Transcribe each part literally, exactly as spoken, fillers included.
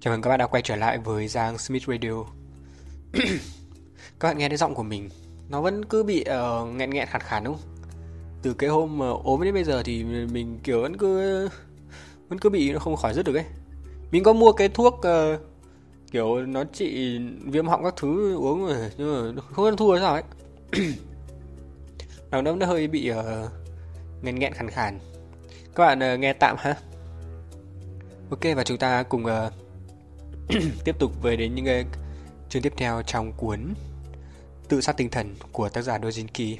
Chào mừng các bạn đã quay trở lại với Giang Smith Radio. Các bạn nghe thấy giọng của mình nó vẫn cứ bị uh, nghẹn nghẹn khàn khàn đúng không? Từ cái hôm mà ốm đến bây giờ thì mình kiểu vẫn cứ vẫn cứ bị nó không khỏi dứt được ấy. Mình có mua cái thuốc uh, kiểu nó trị viêm họng các thứ uống rồi nhưng mà không ăn thua sao ấy. Nào nó hơi bị uh, nghẹn nghẹn khàn khàn. Các bạn uh, nghe tạm ha. Ok, và chúng ta cùng uh, tiếp tục về đến những cái chương tiếp theo trong cuốn Tự sát tinh thần của tác giả Dojinki.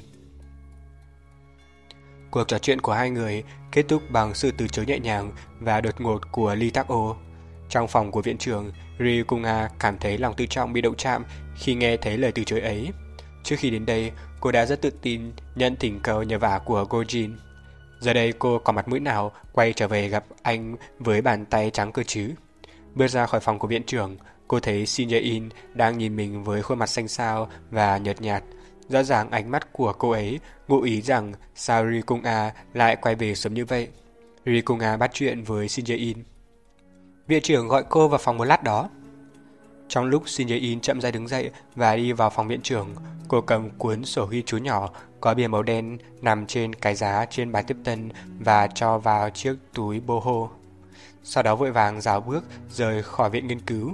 Cuộc trò chuyện của hai người kết thúc bằng sự từ chối nhẹ nhàng và đột ngột của Lee Tak-o. Trong phòng của viện trưởng, Ryukunga cảm thấy lòng tự trọng bị động chạm khi nghe thấy lời từ chối ấy. Trước khi đến đây, cô đã rất tự tin nhận thỉnh cầu nhờ vả của Gojin. Giờ đây cô có mặt mũi nào quay trở về gặp anh với bàn tay trắng cơ chứ? Bước ra khỏi phòng của viện trưởng, cô thấy Shin Jae-in đang nhìn mình với khuôn mặt xanh xao và nhợt nhạt. Rõ ràng ánh mắt của cô ấy ngụ ý rằng sao Ryukunga lại quay về sớm như vậy. Ryukunga bắt chuyện với Shin Jae-in. Viện trưởng gọi cô vào phòng một lát đó. Trong lúc Shin Jae-in chậm rãi đứng dậy và đi vào phòng viện trưởng, cô cầm cuốn sổ ghi chú nhỏ có bìa màu đen nằm trên cái giá trên bàn tiếp tân và cho vào chiếc túi boho. Sau đó vội vàng rảo bước rời khỏi viện nghiên cứu.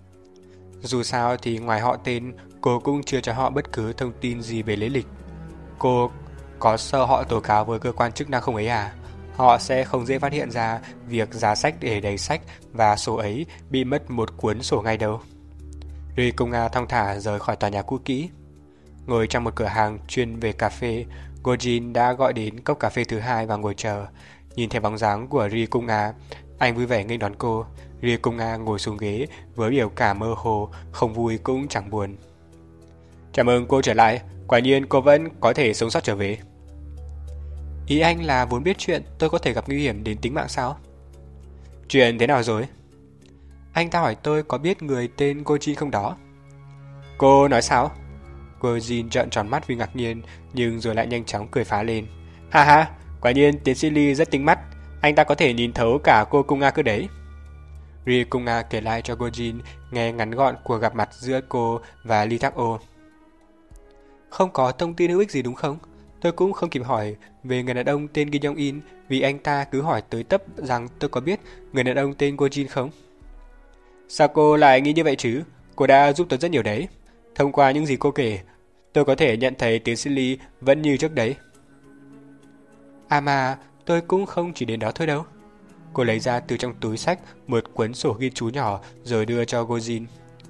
Dù sao thì ngoài họ tên, cô cũng chưa cho họ bất cứ thông tin gì về lý lịch. Cô có sợ họ tố cáo với cơ quan chức năng không ấy à? Họ sẽ không dễ phát hiện ra việc giá sách để đầy sách và sổ ấy bị mất một cuốn sổ ngay đâu. Ryukunga thong thả rời khỏi tòa nhà cũ kỹ. Ngồi trong một cửa hàng chuyên về cà phê, Gojin đã gọi đến cốc cà phê thứ hai và ngồi chờ. Nhìn thấy bóng dáng của Ryukunga, anh vui vẻ nghênh đón cô. Ryukunga ngồi xuống ghế với biểu cảm mơ hồ, không vui cũng chẳng buồn. Chào mừng cô trở lại, quả nhiên cô vẫn có thể sống sót trở về. Ý anh là vốn biết chuyện tôi có thể gặp nguy hiểm đến tính mạng sao? Chuyện thế nào rồi? Anh ta hỏi tôi có biết người tên Gojin không đó. Cô nói sao? Gojin trợn tròn mắt vì ngạc nhiên, nhưng rồi lại nhanh chóng cười phá lên. Ha ha, quả nhiên tiến sĩ Lee rất tinh mắt, anh ta có thể nhìn thấu cả cô Kunga cơ đấy. Ryukunga kể lại cho Gojin nghe ngắn gọn cuộc gặp mặt giữa cô và Lee Tak-o. Không có thông tin hữu ích gì đúng không? Tôi cũng không kịp hỏi về người đàn ông tên Kim Jong-in vì anh ta cứ hỏi tới tấp rằng tôi có biết người đàn ông tên Gojin không. Sao cô lại nghĩ như vậy chứ? Cô đã giúp tôi rất nhiều đấy. Thông qua những gì cô kể, tôi có thể nhận thấy tiến sĩ Lee vẫn như trước đấy. À mà, tôi cũng không chỉ đến đó thôi đâu. Cô lấy ra từ trong túi sách một cuốn sổ ghi chú nhỏ rồi đưa cho Gojin.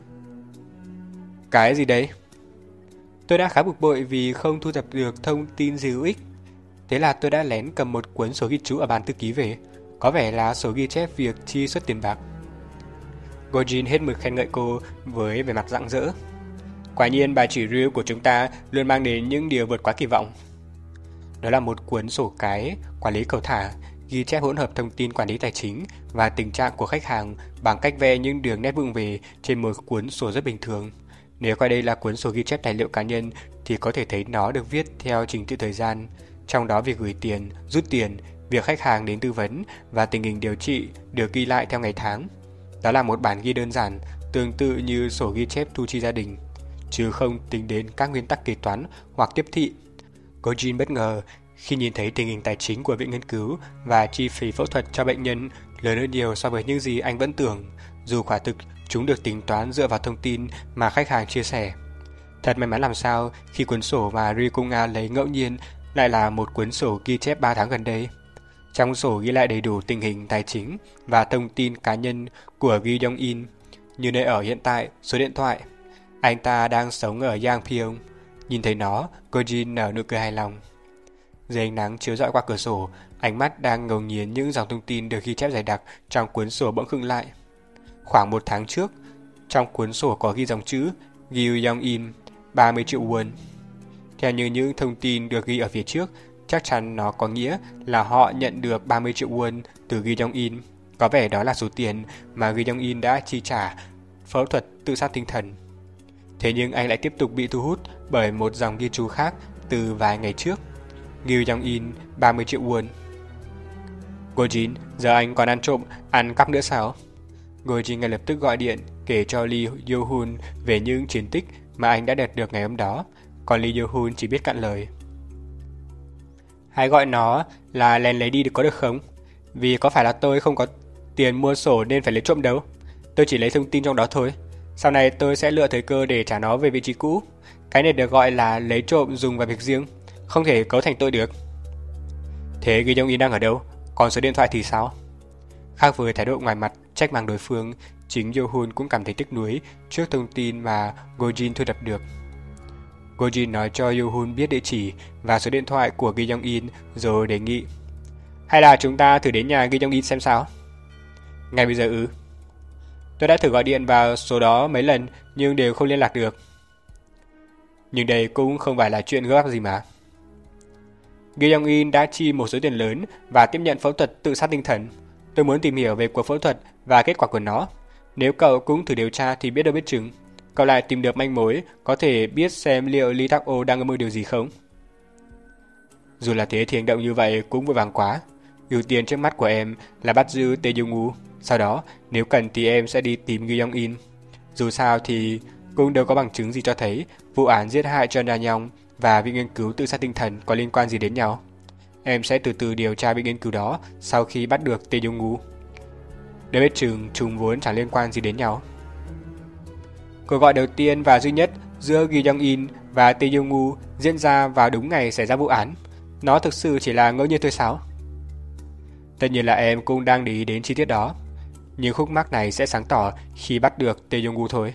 Cái gì đấy? Tôi đã khá bực bội vì không thu thập được thông tin gì hữu ích. Thế là tôi đã lén cầm một cuốn sổ ghi chú ở bàn thư ký về. Có vẻ là sổ ghi chép việc chi xuất tiền bạc. Gojin hết mực khen ngợi cô với vẻ mặt rạng rỡ. Quả nhiên bà chỉ Ryu của chúng ta luôn mang đến những điều vượt quá kỳ vọng. Đó là một cuốn sổ cái quản lý cầu thả, ghi chép hỗn hợp thông tin quản lý tài chính và tình trạng của khách hàng bằng cách vẽ những đường nét vụng về trên một cuốn sổ rất bình thường. Nếu coi đây là cuốn sổ ghi chép tài liệu cá nhân thì có thể thấy nó được viết theo trình tự thời gian, trong đó việc gửi tiền, rút tiền, việc khách hàng đến tư vấn và tình hình điều trị được ghi lại theo ngày tháng. Đó là một bản ghi đơn giản, tương tự như sổ ghi chép thu chi gia đình, chứ không tính đến các nguyên tắc kế toán hoặc tiếp thị. Gojin bất ngờ khi nhìn thấy tình hình tài chính của viện nghiên cứu và chi phí phẫu thuật cho bệnh nhân lớn hơn nhiều so với những gì anh vẫn tưởng, dù quả thực chúng được tính toán dựa vào thông tin mà khách hàng chia sẻ. Thật may mắn làm sao khi cuốn sổ mà Ryukunga lấy ngẫu nhiên lại là một cuốn sổ ghi chép ba tháng gần đây. Trong sổ ghi lại đầy đủ tình hình tài chính và thông tin cá nhân của Kim Jong-in, như nơi ở hiện tại, số điện thoại. Anh ta đang sống ở Yangpyeong. Nhìn thấy nó, Gojin nở nụ cười hài lòng. Dưới ánh nắng chiếu rọi qua cửa sổ, ánh mắt đang ngấu nghiến những dòng thông tin được ghi chép dày đặc trong cuốn sổ bỗng khựng lại. Khoảng một tháng trước, trong cuốn sổ có ghi dòng chữ Kim Jong-in, ba mươi triệu won. Theo như những thông tin được ghi ở phía trước, chắc chắn nó có nghĩa là họ nhận được ba mươi triệu won từ Kim Jong-in. Có vẻ đó là số tiền mà Kim Jong-in đã chi trả phẫu thuật tự sát tinh thần. Thế nhưng anh lại tiếp tục bị thu hút bởi một dòng ghi chú khác từ vài ngày trước. Kim Jong-in, ba mươi triệu won. Gojin, giờ anh còn ăn trộm, ăn cắp nữa sao? Go-jin ngay lập tức gọi điện kể cho Lee Yo-hun về những chiến tích mà anh đã đạt được ngày hôm đó, còn Lee Yo-hun chỉ biết cạn lời. Hãy gọi nó là lén lấy đi được có được không? Vì có phải là tôi không có tiền mua sổ nên phải lấy trộm đâu. Tôi chỉ lấy thông tin trong đó thôi. Sau này tôi sẽ lựa thời cơ để trả nó về vị trí cũ. Cái này được gọi là lấy trộm dùng vào việc riêng, không thể cấu thành tội được. Thế Gi Jong-in đang ở đâu? Còn số điện thoại thì sao? Khác với thái độ ngoài mặt trách mắng đối phương, chính Yo-hun cũng cảm thấy tiếc nuối trước thông tin mà Go-jin thu thập được. Go-jin nói cho Yo-hun biết địa chỉ và số điện thoại của Gi Jong-in rồi đề nghị: hay là chúng ta thử đến nhà Gi Jong-in xem sao? Ngay bây giờ ư? Tôi đã thử gọi điện vào số đó mấy lần nhưng đều không liên lạc được. Nhưng đây cũng không phải là chuyện gấp gì mà. Gi Jong-in đã chi một số tiền lớn và tiếp nhận phẫu thuật tự sát tinh thần. Tôi muốn tìm hiểu về cuộc phẫu thuật và kết quả của nó. Nếu cậu cũng thử điều tra thì biết đâu biết chừng cậu lại tìm được manh mối có thể biết xem liệu Lee Tak-oh đang âm mưu điều gì không. Dù là thế thì hành động như vậy cũng vội vàng quá. Ưu tiên trước mắt của em là bắt giữ Tae Jung-woo. Sau đó, nếu cần thì em sẽ đi tìm Gi Jong-in. Dù sao thì cũng đâu có bằng chứng gì cho thấy vụ án giết hại Chun Da-young và viện nghiên cứu tự sát tinh thần có liên quan gì đến nhau. Em sẽ từ từ điều tra viện nghiên cứu đó sau khi bắt được Tae Jung-woo. Để biết chừng chúng vốn chẳng liên quan gì đến nhau. Cuộc gọi đầu tiên và duy nhất giữa Gi Jong-in và Tae Jung-woo diễn ra vào đúng ngày xảy ra vụ án. Nó thực sự chỉ là ngẫu nhiên thôi sao? Tất nhiên là em cũng đang để ý đến chi tiết đó. Nhưng khúc mắc này sẽ sáng tỏ khi bắt được Tae Jung-woo thôi.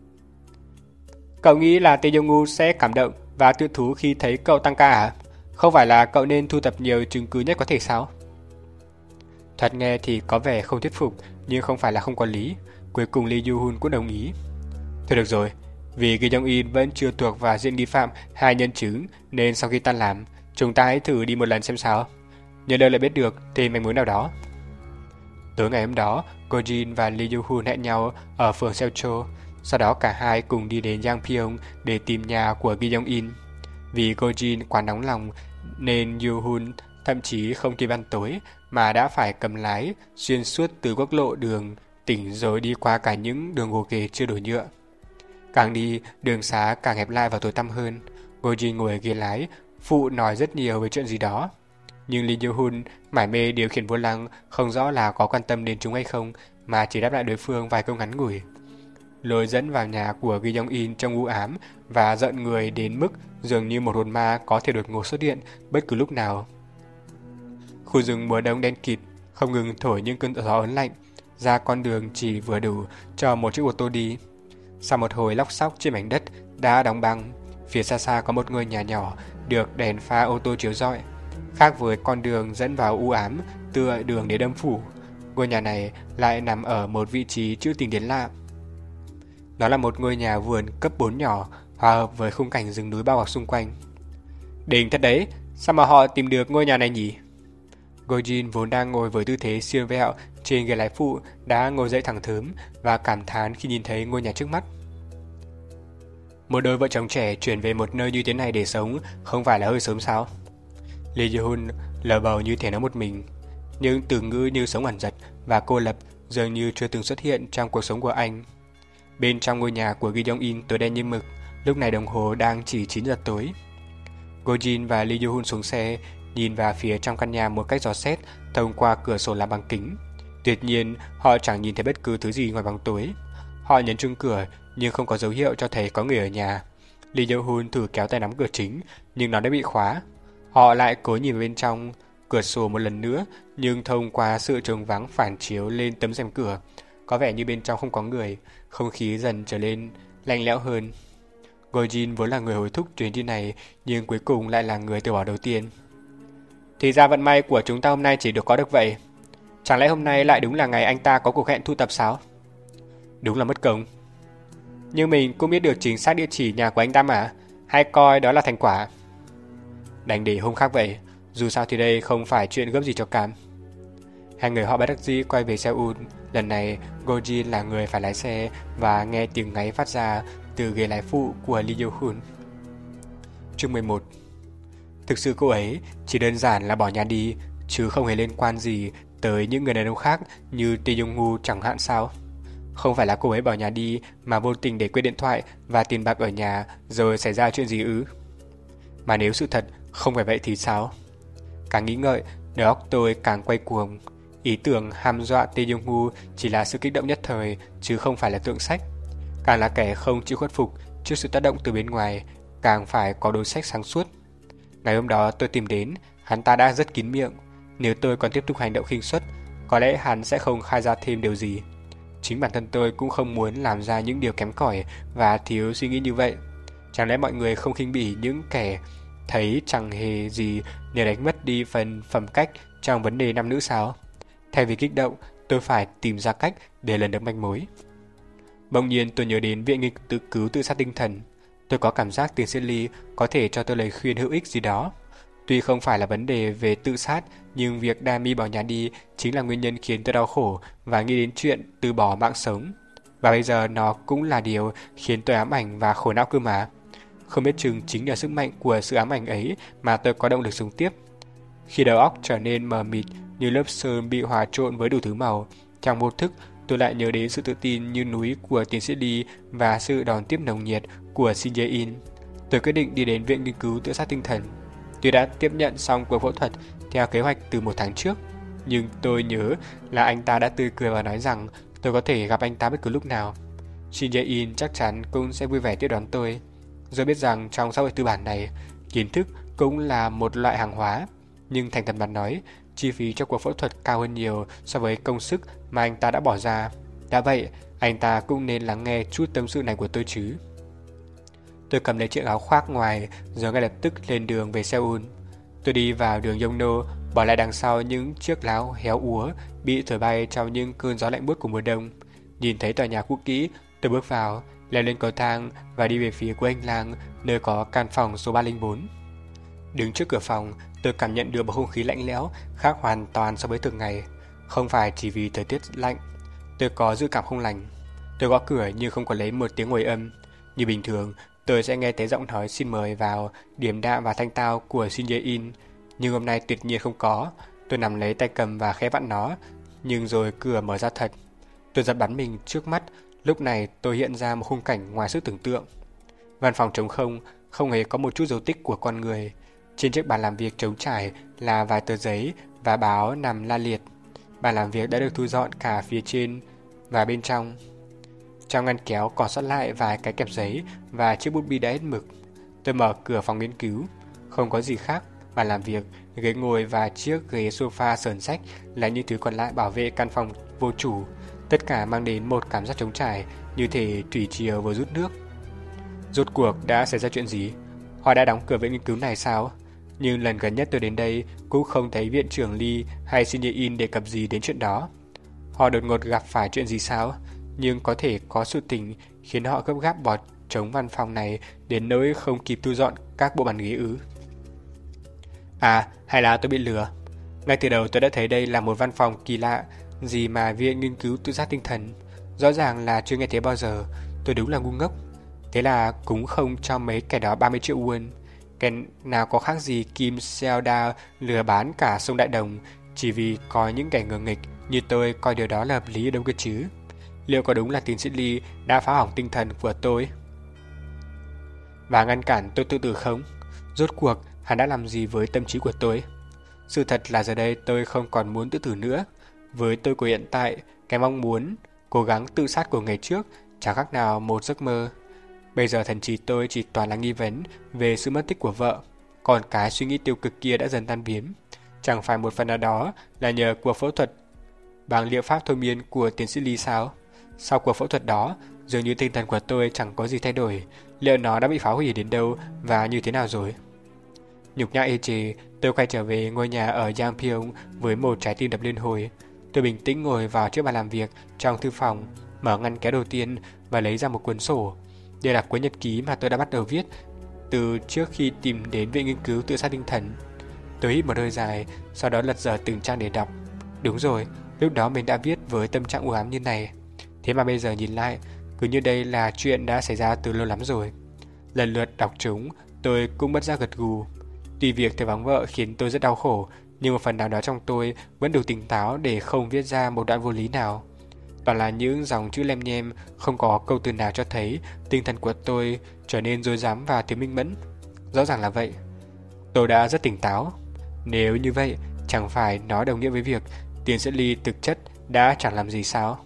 Cậu nghĩ là Tae Jung-woo sẽ cảm động và tự thú khi thấy cậu tăng ca à? Không phải là cậu nên thu thập nhiều chứng cứ nhất có thể sao? Thoạt nghe thì có vẻ không thuyết phục, nhưng không phải là không có lý. Cuối cùng Lee Yoo-hun cũng đồng ý. Thôi được rồi, vì Gi Jong-in vẫn chưa thuộc vào diện nghi phạm hai nhân chứng, nên sau khi tan làm, chúng ta hãy thử đi một lần xem sao. Nhớ đâu lại biết được thêm manh mối nào đó. Tối ngày hôm đó, Go-jin và Lee Yoo-hun hẹn nhau ở phường Seocho. Sau đó cả hai cùng đi đến Yangpyeong để tìm nhà của Gi Jong-in. Vì Go-jin quá nóng lòng nên Yoo-hun thậm chí không kịp ăn tối mà đã phải cầm lái xuyên suốt từ quốc lộ đường tỉnh rồi đi qua cả những đường gồ ghề chưa đổi nhựa. Càng đi, đường xá càng hẹp lại và tối tăm hơn. Go-jin ngồi ở ghế lái, phụ nói rất nhiều về chuyện gì đó. Nhưng Lee Yoo-hun mải mê điều khiển vô lăng, không rõ là có quan tâm đến chúng hay không, mà chỉ đáp lại đối phương vài câu ngắn ngủi. Lối dẫn vào nhà của Gi Jong-in trong u ám và giận người đến mức dường như một hồn ma có thể đột ngột xuất hiện bất cứ lúc nào. Khu rừng mùa đông đen kịt, không ngừng thổi những cơn gió ớn lạnh, ra con đường chỉ vừa đủ cho một chiếc ô tô đi. Sau một hồi lóc xóc trên mảnh đất đã đóng băng, phía xa xa có một ngôi nhà nhỏ được đèn pha ô tô chiếu rọi. Khác với con đường dẫn vào u ám tựa đường để đâm phủ, ngôi nhà này lại nằm ở một vị trí trữ tình đến lạ. Nó là một ngôi nhà vườn cấp bốn nhỏ, hòa hợp với khung cảnh rừng núi bao bọc xung quanh. Đỉnh thật đấy, sao mà họ tìm được ngôi nhà này nhỉ? Go-jin vốn đang ngồi với tư thế siêu vẹo trên ghế lái phụ đã ngồi dậy thẳng thớm và cảm thán khi nhìn thấy ngôi nhà trước mắt. Một đôi vợ chồng trẻ chuyển về một nơi như thế này để sống không phải là hơi sớm sao? Lee Yoo-hun lờ bầu như thể nói một mình, nhưng từ ngữ như sống ẩn dật và cô lập dường như chưa từng xuất hiện trong cuộc sống của anh. Bên trong ngôi nhà của Gi Jong-in tối đen như mực, lúc này đồng hồ đang chỉ chín giờ tối. Go-jin và Lee Yoo-hun xuống xe, nhìn vào phía trong căn nhà một cách dò xét thông qua cửa sổ làm bằng kính. Tuyệt nhiên, họ chẳng nhìn thấy bất cứ thứ gì ngoài bóng tối. Họ nhấn chuông cửa nhưng không có dấu hiệu cho thấy có người ở nhà. Lee Yoo-hun thử kéo tay nắm cửa chính nhưng nó đã bị khóa. Họ lại cố nhìn vào bên trong cửa sổ một lần nữa, nhưng thông qua sự trống vắng phản chiếu lên tấm rèm cửa, có vẻ như bên trong không có người. Không khí dần trở nên lạnh lẽo hơn. Go-jin vốn là người hối thúc chuyến đi này, nhưng cuối cùng lại là người từ bỏ đầu tiên. Thì ra vận may của chúng ta hôm nay chỉ được có được vậy. Chẳng lẽ hôm nay lại đúng là ngày anh ta có cuộc hẹn thu tập sao? Đúng là mất công. Nhưng mình cũng biết được chính xác địa chỉ nhà của anh ta mà, hay coi đó là thành quả. Đành để hôm khác vậy, dù sao thì đây không phải chuyện gấp gì cho cam. Hai người họ bất đắc dĩ quay về Seoul. Lần này Go-jin là người phải lái xe và nghe tiếng ngáy phát ra từ ghế lái phụ của Lee Yoo-hun. Chương mười một. Thực sự cô ấy chỉ đơn giản là bỏ nhà đi, chứ không hề liên quan gì tới những người đàn ông khác như Tae Jung-woo chẳng hạn sao? Không phải là cô ấy bỏ nhà đi mà vô tình để quên điện thoại và tiền bạc ở nhà rồi xảy ra chuyện gì ư? Mà nếu sự thật không phải vậy thì sao? Càng nghĩ ngợi, đầu óc tôi càng quay cuồng. Ý tưởng hăm dọa Tae Yong-gu chỉ là sự kích động nhất thời, chứ không phải là tượng sách. Càng là kẻ không chịu khuất phục trước sự tác động từ bên ngoài, càng phải có đối sách sáng suốt. Ngày hôm đó tôi tìm đến, hắn ta đã rất kín miệng. Nếu tôi còn tiếp tục hành động khinh suất, có lẽ hắn sẽ không khai ra thêm điều gì. Chính bản thân tôi cũng không muốn làm ra những điều kém cỏi và thiếu suy nghĩ như vậy. Chẳng lẽ mọi người không khinh bỉ những kẻ thấy chẳng hề gì nếu đánh mất đi phần phẩm cách trong vấn đề nam nữ sao? Thay vì kích động, tôi phải tìm ra cách để lần được manh mối. Bỗng nhiên tôi nhớ đến viện nghiên tự cứu tự sát tinh thần. Tôi có cảm giác tiến sĩ Lee có thể cho tôi lời khuyên hữu ích gì đó. Tuy không phải là vấn đề về tự sát, nhưng việc Dami bỏ nhà đi chính là nguyên nhân khiến tôi đau khổ và nghĩ đến chuyện từ bỏ mạng sống. Và bây giờ nó cũng là điều khiến tôi ám ảnh và khổ não cơ mà. Không biết chừng chính nhờ sức mạnh của sự ám ảnh ấy mà tôi có động lực sống tiếp. Khi đầu óc trở nên mờ mịt như lớp sơn bị hòa trộn với đủ thứ màu, trong vô thức tôi lại nhớ đến sự tự tin như núi của tiến sĩ Lee và sự đón tiếp nồng nhiệt của Shin Jae-in. Tôi quyết định đi đến viện nghiên cứu tự sát tinh thần. Tôi đã tiếp nhận xong cuộc phẫu thuật theo kế hoạch từ một tháng trước, nhưng tôi nhớ là anh ta đã tươi cười và nói rằng tôi có thể gặp anh ta bất cứ lúc nào. Shin Jae-in chắc chắn cũng sẽ vui vẻ tiếp đón tôi. Tôi biết rằng trong xã hội tư bản này, kiến thức cũng là một loại hàng hóa, nhưng thành thật mà nói, chi phí cho cuộc phẫu thuật cao hơn nhiều so với công sức mà anh ta đã bỏ ra. Đã vậy, anh ta cũng nên lắng nghe chút tâm sự này của tôi chứ. Tôi cầm lấy chiếc áo khoác ngoài rồi ngay lập tức lên đường về Seoul. Tôi đi vào đường Yongno, bỏ lại đằng sau những chiếc áo héo úa bị thổi bay trong những cơn gió lạnh buốt của mùa đông. Nhìn thấy tòa nhà cũ kỹ, tôi bước vào, leo lên cầu thang và đi về phía của hành lang nơi có căn phòng số ba không bốn. Đứng trước cửa phòng, tôi cảm nhận được một không khí lạnh lẽo khác hoàn toàn so với thường ngày. Không phải chỉ vì thời tiết lạnh, tôi có dự cảm không lành. Tôi gõ cửa nhưng không có lấy một tiếng hồi âm. Như bình thường, tôi sẽ nghe thấy giọng nói xin mời vào điềm đạm và thanh tao của Shin Jae-in, nhưng hôm nay tuyệt nhiên không có. Tôi nắm lấy tay cầm và khẽ vặn nó, nhưng rồi cửa mở ra thật. Tôi giật bắn mình trước mắt. Lúc này tôi hiện ra một khung cảnh ngoài sức tưởng tượng. Văn phòng trống không, không hề có một chút dấu tích của con người. Trên chiếc bàn làm việc trống trải là vài tờ giấy và báo nằm la liệt. Bàn làm việc đã được thu dọn cả phía trên và bên trong. Trong ngăn kéo còn sót lại vài cái kẹp giấy và chiếc bút bi đã hết mực. Tôi mở cửa phòng nghiên cứu. Không có gì khác. Bàn làm việc, ghế ngồi và chiếc ghế sofa sờn sách là những thứ còn lại bảo vệ căn phòng vô chủ. Tất cả mang đến một cảm giác trống trải, như thể thủy triều vừa rút nước. Rốt cuộc đã xảy ra chuyện gì? Họ đã đóng cửa viện nghiên cứu này sao? Nhưng lần gần nhất tôi đến đây cũng không thấy viện trưởng Lee hay Shin Jae-in đề cập gì đến chuyện đó. Họ đột ngột gặp phải chuyện gì sao? Nhưng có thể có sự tình khiến họ gấp gáp bỏ trống văn phòng này đến nỗi không kịp thu dọn các bộ bàn ghế ư? À, hay là tôi bị lừa? Ngay từ đầu tôi đã thấy đây là một văn phòng kỳ lạ, gì mà viện nghiên cứu tự sát tinh thần. Rõ ràng là chưa nghe thấy bao giờ. Tôi đúng là ngu ngốc. Thế là cũng không cho mấy kẻ đó ba mươi triệu won. Cái nào có khác gì Kim Seo-da lừa bán cả sông Đại Đồng chỉ vì có những kẻ ngờ nghịch như tôi coi điều đó là hợp lý đâu cơ chứ. Liệu có đúng là tiến sĩ Lee đã phá hỏng tinh thần của tôi và ngăn cản tôi tự tử không? Rốt cuộc hắn đã làm gì với tâm trí của tôi? Sự thật là giờ đây tôi không còn muốn tự tử nữa. Với tôi của hiện tại, cái mong muốn cố gắng tự sát của ngày trước chẳng khác nào một giấc mơ. Bây giờ thần trí tôi chỉ toàn là nghi vấn về sự mất tích của vợ, còn cái suy nghĩ tiêu cực kia đã dần tan biến. Chẳng phải một phần nào đó là nhờ cuộc phẫu thuật bằng liệu pháp thôi miên của tiến sĩ Lee sao? Sau cuộc phẫu thuật đó, dường như tinh thần của tôi chẳng có gì thay đổi. Liệu nó đã bị phá hủy đến đâu và như thế nào rồi? Nhục nhã ê chề, tôi quay trở về ngôi nhà ở Yangpyeong với một trái tim đập liên hồi. Tôi bình tĩnh ngồi vào chiếc bàn làm việc trong thư phòng, mở ngăn kéo đầu tiên và lấy ra một cuốn sổ. Đây là cuốn nhật ký mà tôi đã bắt đầu viết từ trước khi tìm đến viện nghiên cứu tự sát tinh thần. Tôi hít một hơi dài, sau đó lật dở từng trang để đọc. Đúng rồi, lúc đó mình đã viết với tâm trạng u ám như này. Thế mà bây giờ nhìn lại, cứ như đây là chuyện đã xảy ra từ lâu lắm rồi. Lần lượt đọc chúng, tôi cũng bất giác gật gù. Tuy việc thấy vắng vợ khiến tôi rất đau khổ, nhưng một phần nào đó trong tôi vẫn đủ tỉnh táo để không viết ra một đoạn vô lý nào. toàn là những dòng chữ lem nhem, không có câu từ nào cho thấy tinh thần của tôi trở nên rối rắm và thiếu minh mẫn. Rõ ràng là vậy. Tôi đã rất tỉnh táo. Nếu như vậy, chẳng phải nó đồng nghĩa với việc tiến sĩ Lee thực chất đã chẳng làm gì sao?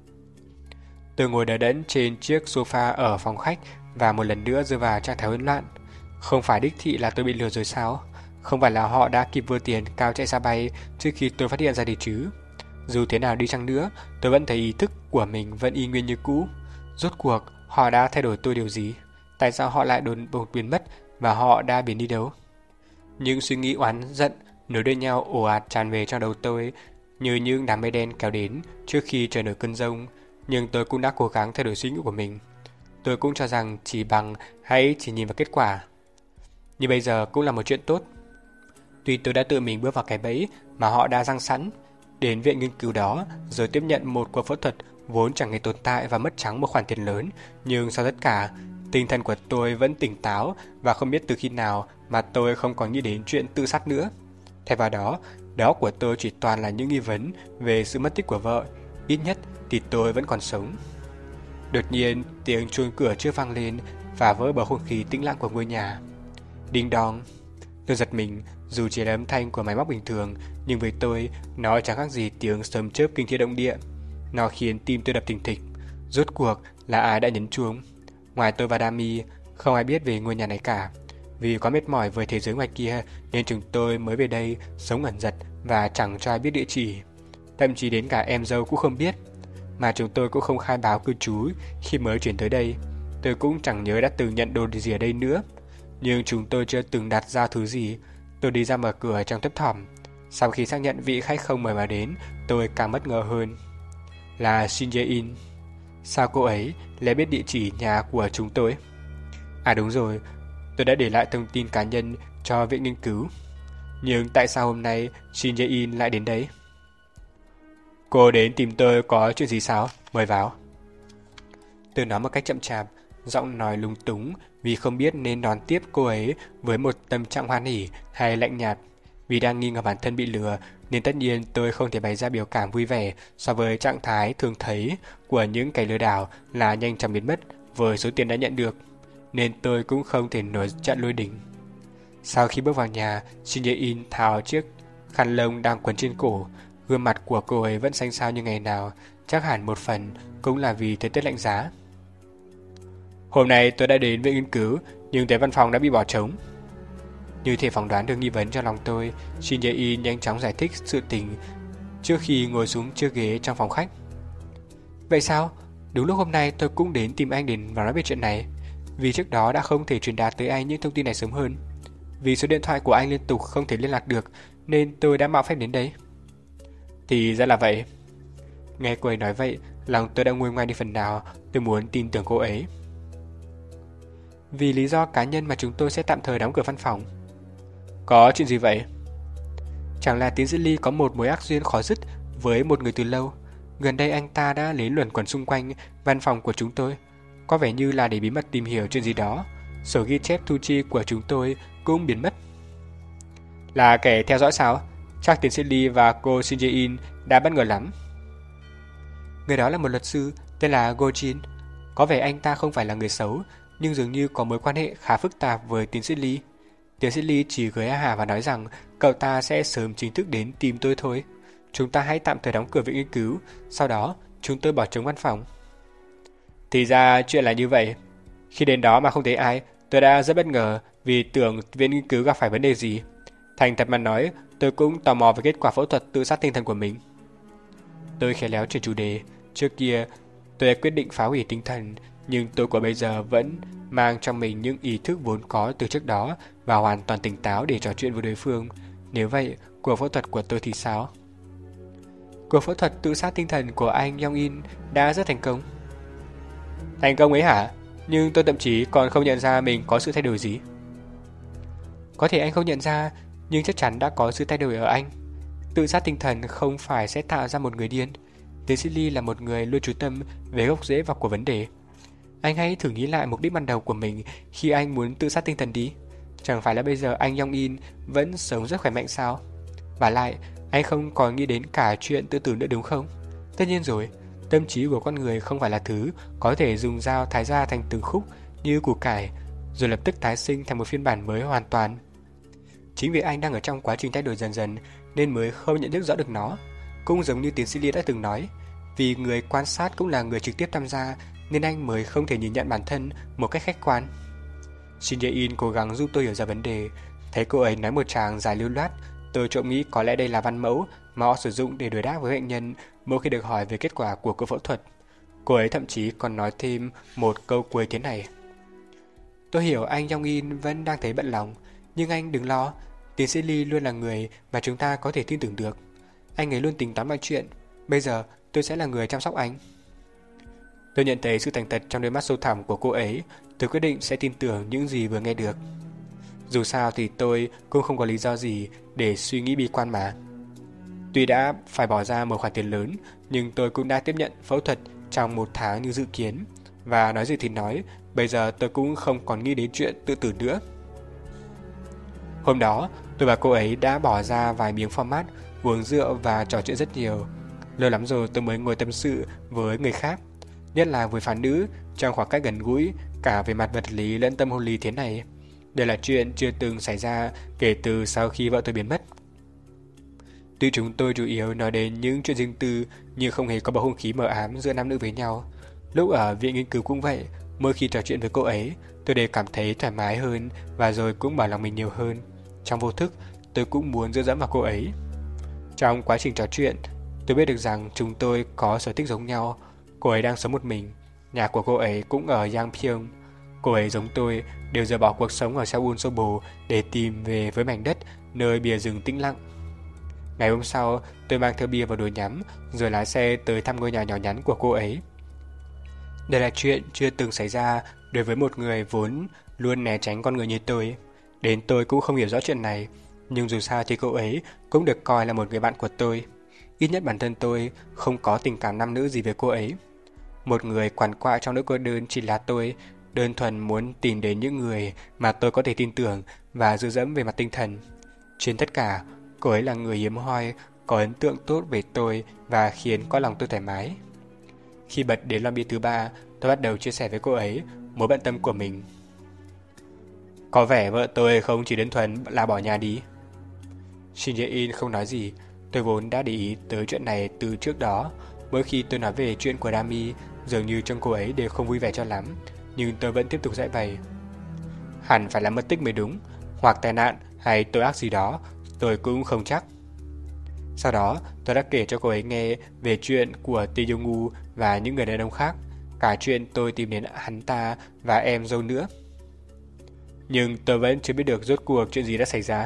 Tôi ngồi đờ đẫn trên chiếc sofa ở phòng khách và một lần nữa rơi vào trạng thái hỗn loạn. Không phải đích thị là tôi bị lừa rồi sao? Không phải là họ đã kịp vơ tiền cao chạy xa bay trước khi tôi phát hiện ra đi chứ? Dù thế nào đi chăng nữa, tôi vẫn thấy ý thức của mình vẫn y nguyên như cũ. Rốt cuộc, họ đã thay đổi tôi điều gì? Tại sao họ lại đột ngột biến mất và họ đã biến đi đâu? Những suy nghĩ oán giận nối đuôi nhau ồ ạt tràn về trong đầu tôi như những đám mây đen kéo đến trước khi trời nổi cơn giông. Nhưng tôi cũng đã cố gắng thay đổi suy nghĩ của mình. Tôi cũng cho rằng chỉ bằng hãy chỉ nhìn vào kết quả. Nhưng bây giờ cũng là một chuyện tốt. Tuy tôi đã tự mình bước vào cái bẫy mà họ đã răng sẵn, đến viện nghiên cứu đó rồi tiếp nhận một cuộc phẫu thuật vốn chẳng hề tồn tại và mất trắng một khoản tiền lớn, nhưng sau tất cả, tinh thần của tôi vẫn tỉnh táo và không biết từ khi nào mà tôi không còn nghĩ đến chuyện tự sát nữa. Thay vào đó, đó của tôi chỉ toàn là những nghi vấn về sự mất tích của vợ. Ít nhất thì tôi vẫn còn sống. Đột nhiên, tiếng chuông cửa chưa vang lên và vỡ bầu không khí tĩnh lặng của ngôi nhà. Đinh đong. Tôi giật mình, dù chỉ là âm thanh của máy móc bình thường, nhưng với tôi, nó chẳng khác gì tiếng sấm chớp kinh thiên động địa. Nó khiến tim tôi đập thình thịch. Rốt cuộc là ai đã nhấn chuông? Ngoài tôi và Dami, không ai biết về ngôi nhà này cả. Vì quá mệt mỏi với thế giới ngoài kia nên chúng tôi mới về đây sống ẩn dật và chẳng cho ai biết địa chỉ. Thậm chí đến cả em dâu cũng không biết. Mà chúng tôi cũng không khai báo cư trú khi mới chuyển tới đây. Tôi cũng chẳng nhớ đã từng nhận đồ gì ở đây nữa. Nhưng chúng tôi chưa từng đặt ra thứ gì. Tôi đi ra mở cửa trong thấp thỏm. Sau khi xác nhận vị khách không mời mà đến, tôi càng bất ngờ hơn. Là Shin Jae-in. Sao cô ấy lại biết địa chỉ nhà của chúng tôi? À đúng rồi, tôi đã để lại thông tin cá nhân cho viện nghiên cứu. Nhưng tại sao hôm nay Shin Jae-in lại đến đấy? Cô đến tìm tôi có chuyện gì sao? Mời vào. Tôi nói một cách chậm chạp, giọng nói lúng túng vì không biết nên đón tiếp cô ấy với một tâm trạng hoan hỉ hay lạnh nhạt. Vì đang nghi ngờ bản thân bị lừa nên tất nhiên tôi không thể bày ra biểu cảm vui vẻ so với trạng thái thường thấy của những kẻ lừa đảo là nhanh chóng biến mất với số tiền đã nhận được. Nên tôi cũng không thể nổi trận lôi đình. Sau khi bước vào nhà, Shin Jae-in tháo chiếc khăn lông đang quấn trên cổ. Gương mặt của cô ấy vẫn xanh xao như ngày nào, chắc hẳn một phần cũng là vì thời tiết lạnh giá. Hôm nay tôi đã đến viện nghiên cứu, nhưng thấy văn phòng đã bị bỏ trống. Như thể phỏng đoán được nghi vấn trong lòng tôi, Shin Jae-in nhanh chóng giải thích sự tình trước khi ngồi xuống chiếc ghế trong phòng khách. Vậy sao? Đúng lúc hôm nay tôi cũng đến tìm anh để vào nói về chuyện này. Vì trước đó đã không thể truyền đạt tới anh những thông tin này sớm hơn. Vì số điện thoại của anh liên tục không thể liên lạc được, nên tôi đã mạo phép đến đây. Thì ra là vậy. Nghe cô ấy nói vậy, lòng tôi đã nguôi ngoai đi phần nào. Tôi muốn tin tưởng cô ấy. Vì lý do cá nhân mà chúng tôi sẽ tạm thời đóng cửa văn phòng. Có chuyện gì vậy? Chẳng là tiến sĩ Lee có một mối ác duyên khó dứt với một người từ lâu. Gần đây anh ta đã lấy luẩn quẩn xung quanh văn phòng của chúng tôi, có vẻ như là để bí mật tìm hiểu chuyện gì đó. Sổ ghi chép thu chi của chúng tôi cũng biến mất. Là kẻ theo dõi sao? Chắc tiến sĩ Lee và cô Shin Jae-in đã bất ngờ lắm. Người đó là một luật sư tên là Go Jin. Có vẻ anh ta không phải là người xấu, nhưng dường như có mối quan hệ khá phức tạp với tiến sĩ Lee. Tiến sĩ Lee chỉ gửi hà và nói rằng cậu ta sẽ sớm chính thức đến tìm tôi thôi. Chúng ta hãy tạm thời đóng cửa viện nghiên cứu, sau đó chúng tôi bỏ trống văn phòng. Thì ra chuyện là như vậy. Khi đến đó mà không thấy ai, tôi đã rất bất ngờ vì tưởng viện nghiên cứu gặp phải vấn đề gì. Thành thật mà nói, tôi cũng tò mò về kết quả phẫu thuật tự sát tinh thần của mình. Tôi khéo léo chuyển chủ đề. Trước kia, tôi đã quyết định phá hủy tinh thần, nhưng tôi của bây giờ vẫn mang trong mình những ý thức vốn có từ trước đó và hoàn toàn tỉnh táo để trò chuyện với đối phương. Nếu vậy, cuộc phẫu thuật của tôi thì sao? Cuộc phẫu thuật tự sát tinh thần của anh Yong-in đã rất thành công. Thành công ấy hả? Nhưng tôi thậm chí còn không nhận ra mình có sự thay đổi gì. Có thể anh không nhận ra, nhưng chắc chắn đã có sự thay đổi ở anh. Tự sát tinh thần không phải sẽ tạo ra một người điên. Tiến sĩ Lee là một người luôn chú tâm về gốc rễ vào của vấn đề. Anh hãy thử nghĩ lại mục đích ban đầu của mình khi anh muốn tự sát tinh thần đi. Chẳng phải là bây giờ anh Yong-in vẫn sống rất khỏe mạnh sao? Và lại, anh không còn nghĩ đến cả chuyện tự tử nữa đúng không? Tất nhiên rồi, Tâm trí của con người không phải là thứ có thể dùng dao thái ra thành từng khúc như củ cải, rồi lập tức tái sinh thành một phiên bản mới hoàn toàn. Chính vì anh đang ở trong quá trình thay đổi dần dần nên mới không nhận thức rõ được nó. Cũng giống như tiến sĩ Lee đã từng nói, vì người quan sát cũng là người trực tiếp tham gia nên anh mới không thể nhìn nhận bản thân một cách khách quan. Shin Jae-in cố gắng giúp tôi hiểu ra vấn đề. Thấy cô ấy nói một tràng dài lưu loát, tôi trộm nghĩ có lẽ đây là văn mẫu mà họ sử dụng để đối đáp với bệnh nhân mỗi khi được hỏi về kết quả của cuộc phẫu thuật. Cô ấy thậm chí còn nói thêm một câu cuối thế này: "Tôi hiểu anh Jong-in vẫn đang thấy bận lòng, nhưng anh đừng lo, tiến sĩ Lee luôn là người mà chúng ta có thể tin tưởng được. Anh ấy luôn tính toán mọi chuyện, bây giờ tôi sẽ là người chăm sóc anh." Tôi nhận thấy sự thành thật trong đôi mắt sâu thẳm của cô ấy, tôi quyết định sẽ tin tưởng những gì vừa nghe được. Dù sao thì tôi cũng không có lý do gì để suy nghĩ bi quan mà. Tuy đã phải bỏ ra một khoản tiền lớn, nhưng tôi cũng đã tiếp nhận phẫu thuật trong một tháng như dự kiến. Và nói gì thì nói, bây giờ tôi cũng không còn nghĩ đến chuyện tự tử nữa. Hôm đó, tôi và cô ấy đã bỏ ra vài miếng format, uống rượu và trò chuyện rất nhiều. Lâu lắm rồi tôi mới ngồi tâm sự với người khác, nhất là với phái nữ, trong khoảng cách gần gũi cả về mặt vật lý lẫn tâm hồn lý thế này. Đây là chuyện chưa từng xảy ra kể từ sau khi vợ tôi biến mất. Tuy chúng tôi chủ yếu nói đến những chuyện riêng tư, nhưng không hề có bầu không khí mờ ám giữa nam nữ với nhau. Lúc ở viện nghiên cứu cũng vậy, mỗi khi trò chuyện với cô ấy, tôi đều cảm thấy thoải mái hơn và rồi cũng mở lòng mình nhiều hơn. Trong vô thức, tôi cũng muốn dựa dẫm vào cô ấy. Trong quá trình trò chuyện, tôi biết được rằng chúng tôi có sở thích giống nhau. Cô ấy đang sống một mình, nhà của cô ấy cũng ở Yangpyeong. Cô ấy giống tôi đều rời bỏ cuộc sống ở Seoul xô bồ để tìm về với mảnh đất nơi bìa rừng tĩnh lặng. Ngày hôm sau, tôi mang theo bia và đồ nhắm rồi lái xe tới thăm ngôi nhà nhỏ nhắn của cô ấy. Đây là chuyện chưa từng xảy ra đối với một người vốn luôn né tránh con người như tôi. Đến tôi cũng không hiểu rõ chuyện này, nhưng dù sao thì cô ấy cũng được coi là một người bạn của tôi. Ít nhất bản thân tôi không có tình cảm nam nữ gì với cô ấy. Một người quằn quại trong nỗi cô đơn chỉ là tôi, đơn thuần muốn tìm đến những người mà tôi có thể tin tưởng và dựa dẫm về mặt tinh thần. Trên tất cả, cô ấy là người hiếm hoi, có ấn tượng tốt về tôi và khiến có lòng tôi thoải mái. Khi bật đến lobby thứ ba, tôi bắt đầu chia sẻ với cô ấy mối bận tâm của mình. Có vẻ vợ tôi không chỉ đơn thuần là bỏ nhà đi. Shin Jae-in không nói gì. Tôi vốn đã để ý tới chuyện này từ trước đó. Mỗi khi tôi nói về chuyện của Dami, dường như trong cô ấy đều không vui vẻ cho lắm, nhưng tôi vẫn tiếp tục giải bày. Hẳn phải là mất tích mới đúng, hoặc tai nạn hay tội ác gì đó, tôi cũng không chắc. Sau đó, tôi đã kể cho cô ấy nghe về chuyện của Tae Yong-woo và những người đàn ông khác, cả chuyện tôi tìm đến hắn ta và em dâu nữa. Nhưng tôi vẫn chưa biết được rốt cuộc chuyện gì đã xảy ra.